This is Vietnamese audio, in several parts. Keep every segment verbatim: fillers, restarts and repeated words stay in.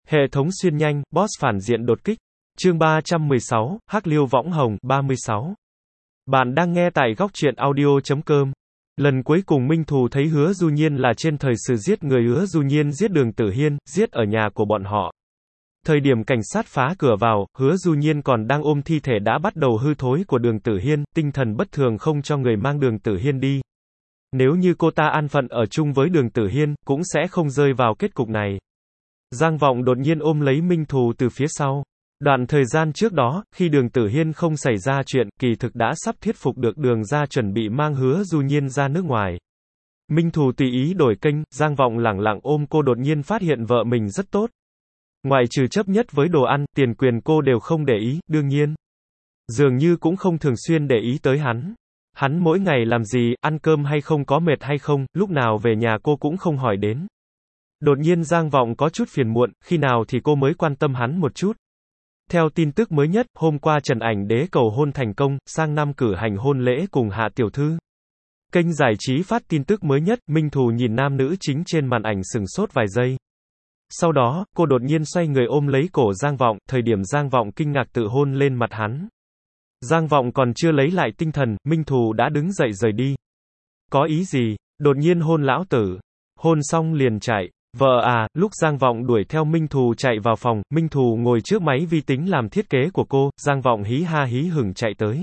Hệ thống xuyên nhanh, boss phản diện đột kích. Chương ba trăm mười sáu, Hắc Liêu Võng Hồng, ba mươi sáu. Bạn đang nghe tại góc truyện audio chấm com. Lần cuối cùng Minh Thù thấy Hứa Du Nhiên là trên thời sự giết người Hứa Du Nhiên giết Đường Tử Hiên, giết ở nhà của bọn họ. Thời điểm cảnh sát phá cửa vào, Hứa Du Nhiên còn đang ôm thi thể đã bắt đầu hư thối của Đường Tử Hiên, tinh thần bất thường không cho người mang Đường Tử Hiên đi. Nếu như cô ta an phận ở chung với Đường Tử Hiên, cũng sẽ không rơi vào kết cục này. Giang Vọng đột nhiên ôm lấy Minh Thù từ phía sau. Đoạn thời gian trước đó, khi Đường Tử Hiên không xảy ra chuyện, kỳ thực đã sắp thuyết phục được Đường ra chuẩn bị mang Hứa Du Nhiên ra nước ngoài. Minh Thù tùy ý đổi kênh, Giang Vọng lẳng lặng ôm cô đột nhiên phát hiện vợ mình rất tốt. Ngoại trừ chấp nhất với đồ ăn, tiền quyền cô đều không để ý, đương nhiên. Dường như cũng không thường xuyên để ý tới hắn. Hắn mỗi ngày làm gì, ăn cơm hay không, có mệt hay không, lúc nào về nhà cô cũng không hỏi đến. Đột nhiên Giang Vọng có chút phiền muộn, khi nào thì cô mới quan tâm hắn một chút. Theo tin tức mới nhất, hôm qua Trần Ảnh Đế cầu hôn thành công, sang năm cử hành hôn lễ cùng Hạ Tiểu Thư. Kênh giải trí phát tin tức mới nhất, Minh Thù nhìn nam nữ chính trên màn ảnh sừng sốt vài giây. Sau đó, cô đột nhiên xoay người ôm lấy cổ Giang Vọng, thời điểm Giang Vọng kinh ngạc tự hôn lên mặt hắn. Giang Vọng còn chưa lấy lại tinh thần, Minh Thù đã đứng dậy rời đi. Có ý gì? Đột nhiên hôn lão tử. Hôn xong liền chạy. Vợ à, lúc Giang Vọng đuổi theo Minh Thù chạy vào phòng, Minh Thù ngồi trước máy vi tính làm thiết kế của cô, Giang Vọng hí ha hí hửng chạy tới.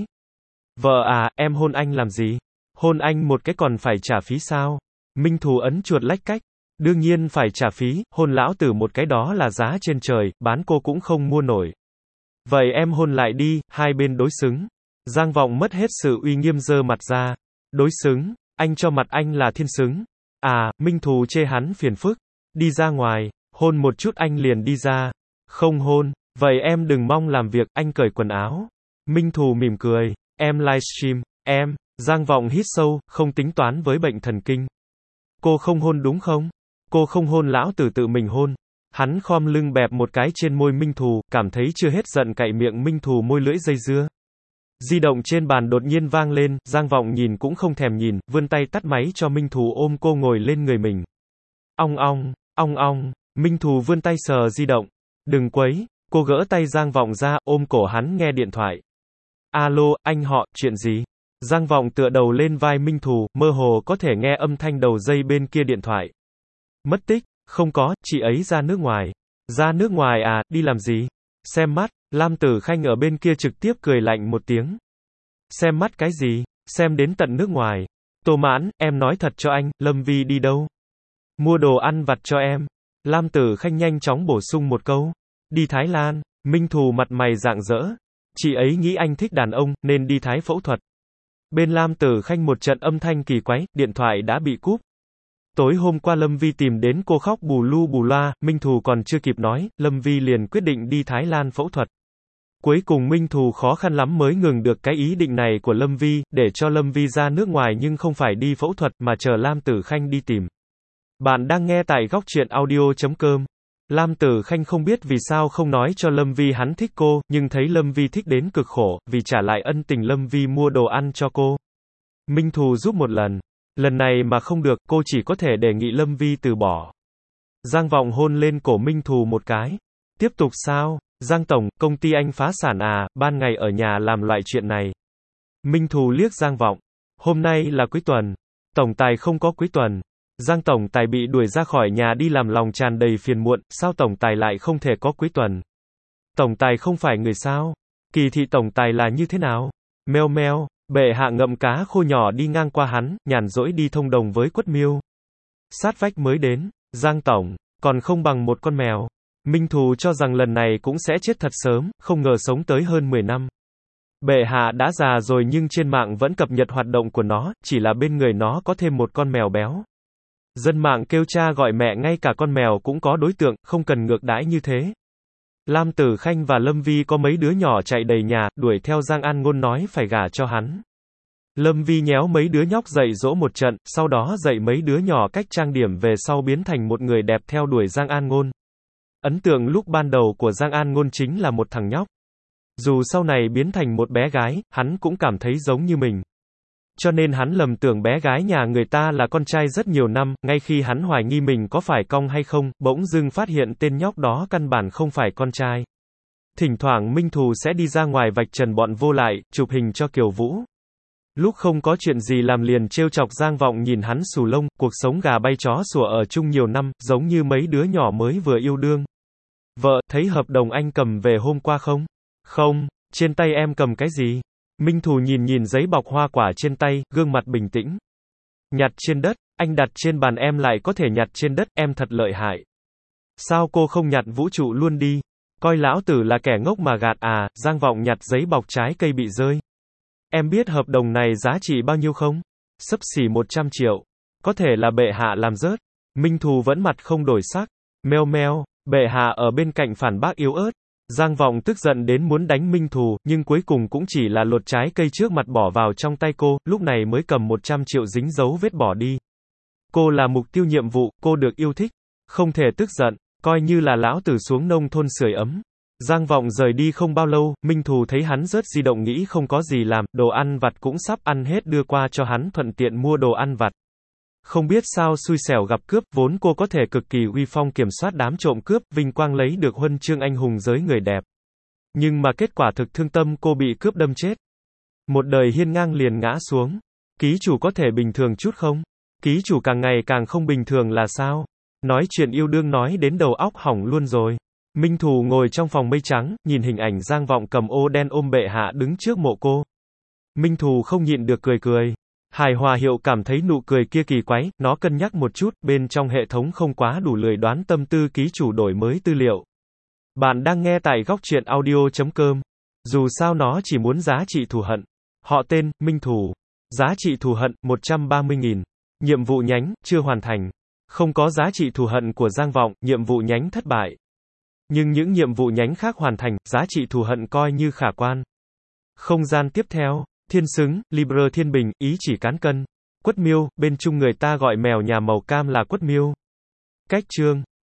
Vợ à, em hôn anh làm gì? Hôn anh một cái còn phải trả phí sao? Minh Thù ấn chuột lách cách. Đương nhiên phải trả phí, hôn lão tử một cái đó là giá trên trời, bán cô cũng không mua nổi. Vậy em hôn lại đi, hai bên đối xứng. Giang Vọng mất hết sự uy nghiêm giơ mặt ra. Đối xứng, anh cho mặt anh là thiên xứng. À, Minh Thù chê hắn phiền phức. Đi ra ngoài, hôn một chút anh liền đi ra. Không hôn, vậy em đừng mong làm việc, anh cởi quần áo. Minh Thù mỉm cười, em livestream, em, Giang Vọng hít sâu, không tính toán với bệnh thần kinh. Cô không hôn đúng không? Cô không hôn lão tử tự mình hôn. Hắn khom lưng bẹp một cái trên môi Minh Thù, cảm thấy chưa hết giận cạy miệng Minh Thù môi lưỡi dây dưa. Di động trên bàn đột nhiên vang lên, Giang Vọng nhìn cũng không thèm nhìn, vươn tay tắt máy cho Minh Thù ôm cô ngồi lên người mình. Ong ong, ong ong, Minh Thù vươn tay sờ di động. Đừng quấy, cô gỡ tay Giang Vọng ra, ôm cổ hắn nghe điện thoại. Alo, anh họ, chuyện gì? Giang Vọng tựa đầu lên vai Minh Thù, mơ hồ có thể nghe âm thanh đầu dây bên kia điện thoại. Mất tích, không có, chị ấy ra nước ngoài. Ra nước ngoài à, đi làm gì? Xem mắt, Lam Tử Khanh ở bên kia trực tiếp cười lạnh một tiếng. Xem mắt cái gì? Xem đến tận nước ngoài. Tô Mãn, em nói thật cho anh, Lâm Vi đi đâu? Mua đồ ăn vặt cho em. Lam Tử Khanh nhanh chóng bổ sung một câu. Đi Thái Lan. Minh Thù mặt mày rạng rỡ. Chị ấy nghĩ anh thích đàn ông, nên đi Thái phẫu thuật. Bên Lam Tử Khanh một trận âm thanh kỳ quái, điện thoại đã bị cúp. Tối hôm qua Lâm Vi tìm đến cô khóc bù lu bù loa, Minh Thù còn chưa kịp nói, Lâm Vi liền quyết định đi Thái Lan phẫu thuật. Cuối cùng Minh Thù khó khăn lắm mới ngừng được cái ý định này của Lâm Vi, để cho Lâm Vi ra nước ngoài nhưng không phải đi phẫu thuật mà chờ Lam Tử Khanh đi tìm. Bạn đang nghe tại góc truyện audio chấm com. Lam Tử Khanh không biết vì sao không nói cho Lâm Vi hắn thích cô, nhưng thấy Lâm Vi thích đến cực khổ, vì trả lại ân tình Lâm Vi mua đồ ăn cho cô. Minh Thù giúp một lần. Lần này mà không được, cô chỉ có thể đề nghị Lâm Vi từ bỏ. Giang Vọng hôn lên cổ Minh Thù một cái. Tiếp tục sao? Giang Tổng, công ty anh phá sản à, ban ngày ở nhà làm loại chuyện này. Minh Thù liếc Giang Vọng. Hôm nay là cuối tuần. Tổng tài không có cuối tuần. Giang Tổng tài bị đuổi ra khỏi nhà đi làm lòng tràn đầy phiền muộn, sao Tổng tài lại không thể có cuối tuần? Tổng tài không phải người sao? Kỳ thị Tổng tài là như thế nào? Meo meo. Bệ hạ ngậm cá khô nhỏ đi ngang qua hắn, nhàn rỗi đi thông đồng với Quất Miêu. Sát vách mới đến, Giang Tổng, còn không bằng một con mèo. Minh Thù cho rằng lần này cũng sẽ chết thật sớm, không ngờ sống tới hơn mười năm. Bệ hạ đã già rồi nhưng trên mạng vẫn cập nhật hoạt động của nó, chỉ là bên người nó có thêm một con mèo béo. Dân mạng kêu cha gọi mẹ ngay cả con mèo cũng có đối tượng, không cần ngược đãi như thế. Lam Tử Khanh và Lâm Vi có mấy đứa nhỏ chạy đầy nhà, đuổi theo Giang An Ngôn nói phải gả cho hắn. Lâm Vi nhéo mấy đứa nhóc dạy dỗ một trận, sau đó dạy mấy đứa nhỏ cách trang điểm về sau biến thành một người đẹp theo đuổi Giang An Ngôn. Ấn tượng lúc ban đầu của Giang An Ngôn chính là một thằng nhóc. Dù sau này biến thành một bé gái, hắn cũng cảm thấy giống như mình. Cho nên hắn lầm tưởng bé gái nhà người ta là con trai rất nhiều năm, ngay khi hắn hoài nghi mình có phải cong hay không, bỗng dưng phát hiện tên nhóc đó căn bản không phải con trai. Thỉnh thoảng Minh Thù sẽ đi ra ngoài vạch trần bọn vô lại, chụp hình cho Kiều Vũ. Lúc không có chuyện gì làm liền trêu chọc Giang Vọng nhìn hắn xù lông, cuộc sống gà bay chó sủa ở chung nhiều năm, giống như mấy đứa nhỏ mới vừa yêu đương. Vợ, thấy hợp đồng anh cầm về hôm qua không? Không, trên tay em cầm cái gì? Minh Thù nhìn nhìn giấy bọc hoa quả trên tay, gương mặt bình tĩnh. Nhặt trên đất, anh đặt trên bàn em lại có thể nhặt trên đất, em thật lợi hại. Sao cô không nhặt vũ trụ luôn đi? Coi lão tử là kẻ ngốc mà gạt à? Giang Vọng nhặt giấy bọc trái cây bị rơi. Em biết hợp đồng này giá trị bao nhiêu không? Xấp xỉ một trăm triệu. Có thể là bệ hạ làm rớt. Minh Thù vẫn mặt không đổi sắc. Meo meo, bệ hạ ở bên cạnh phản bác yếu ớt. Giang Vọng tức giận đến muốn đánh Minh Thù, nhưng cuối cùng cũng chỉ là lột trái cây trước mặt bỏ vào trong tay cô, lúc này mới cầm một trăm triệu dính dấu vết bỏ đi. Cô là mục tiêu nhiệm vụ, cô được yêu thích. Không thể tức giận, coi như là lão tử xuống nông thôn sưởi ấm. Giang Vọng rời đi không bao lâu, Minh Thù thấy hắn rớt di động nghĩ không có gì làm, đồ ăn vặt cũng sắp ăn hết đưa qua cho hắn thuận tiện mua đồ ăn vặt. Không biết sao xui xẻo gặp cướp, vốn cô có thể cực kỳ uy phong kiểm soát đám trộm cướp, vinh quang lấy được huân chương anh hùng giới người đẹp. Nhưng mà kết quả thực thương tâm cô bị cướp đâm chết. Một đời hiên ngang liền ngã xuống. Ký chủ có thể bình thường chút không? Ký chủ càng ngày càng không bình thường là sao? Nói chuyện yêu đương nói đến đầu óc hỏng luôn rồi. Minh Thù ngồi trong phòng mây trắng, nhìn hình ảnh Giang Vọng cầm ô đen ôm bệ hạ đứng trước mộ cô. Minh Thù không nhịn được cười cười. Hài Hòa Hiệu cảm thấy nụ cười kia kỳ quái, nó cân nhắc một chút, bên trong hệ thống không quá đủ lười đoán tâm tư ký chủ đổi mới tư liệu. Bạn đang nghe tại góc truyện audio chấm com. Dù sao nó chỉ muốn giá trị thù hận. Họ tên, Minh Thù. Giá trị thù hận, một trăm ba mươi nghìn. Nhiệm vụ nhánh, chưa hoàn thành. Không có giá trị thù hận của Giang Vọng, nhiệm vụ nhánh thất bại. Nhưng những nhiệm vụ nhánh khác hoàn thành, giá trị thù hận coi như khả quan. Không gian tiếp theo. Thiên xứng, Libre thiên bình, ý chỉ cán cân. Quất miêu, bên chung người ta gọi mèo nhà màu cam là quất miêu. Cách chương.